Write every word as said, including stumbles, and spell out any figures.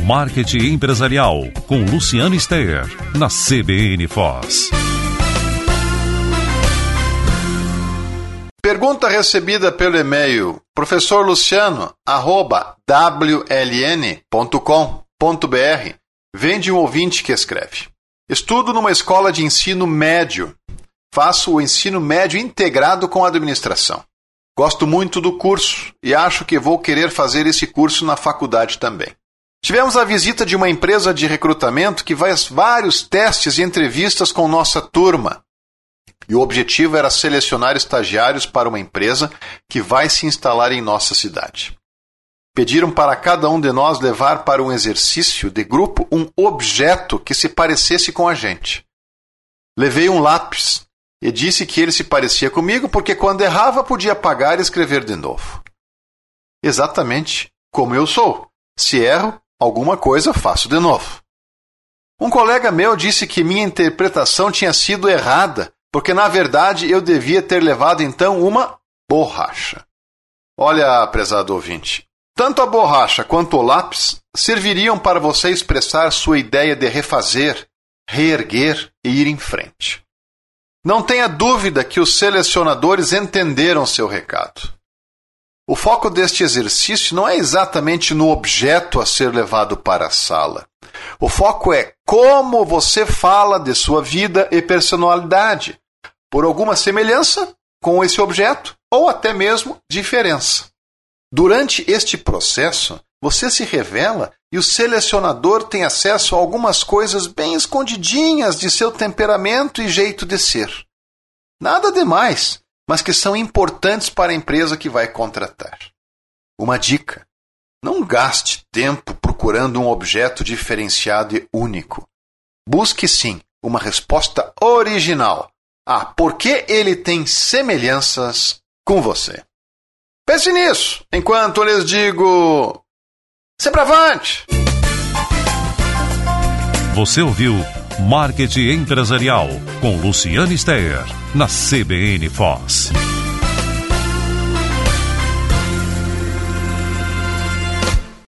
Marketing Empresarial, com Luciano Steyer, na C B N Foz. Pergunta recebida pelo e-mail professor luciano arroba w l n ponto com ponto b r. Vem de um ouvinte que escreve: estudo numa escola de ensino médio. Faço o ensino médio integrado com administração. Gosto muito do curso e acho que vou querer fazer esse curso na faculdade também. Tivemos a visita de uma empresa de recrutamento que faz vários testes e entrevistas com nossa turma. E o objetivo era selecionar estagiários para uma empresa que vai se instalar em nossa cidade. Pediram para cada um de nós levar para um exercício de grupo um objeto que se parecesse com a gente. Levei um lápis e disse que ele se parecia comigo porque quando errava podia apagar e escrever de novo. Exatamente como eu sou. Se erro alguma coisa, faço de novo. Um colega meu disse que minha interpretação tinha sido errada, porque na verdade eu devia ter levado então uma borracha. Olha, prezado ouvinte, tanto a borracha quanto o lápis serviriam para você expressar sua ideia de refazer, reerguer e ir em frente. Não tenha dúvida que os selecionadores entenderam seu recado. O foco deste exercício não é exatamente no objeto a ser levado para a sala. O foco é como você fala de sua vida e personalidade, por alguma semelhança com esse objeto ou até mesmo diferença. Durante este processo, você se revela e o selecionador tem acesso a algumas coisas bem escondidinhas de seu temperamento e jeito de ser. Nada demais, mas que são importantes para a empresa que vai contratar. Uma dica: não gaste tempo procurando um objeto diferenciado e único. Busque sim uma resposta original a por que ele tem semelhanças com você. Pense nisso, enquanto eu lhes digo: sempre avante! Você ouviu Marketing Empresarial, com Luciano Steyer, na C B N Foz.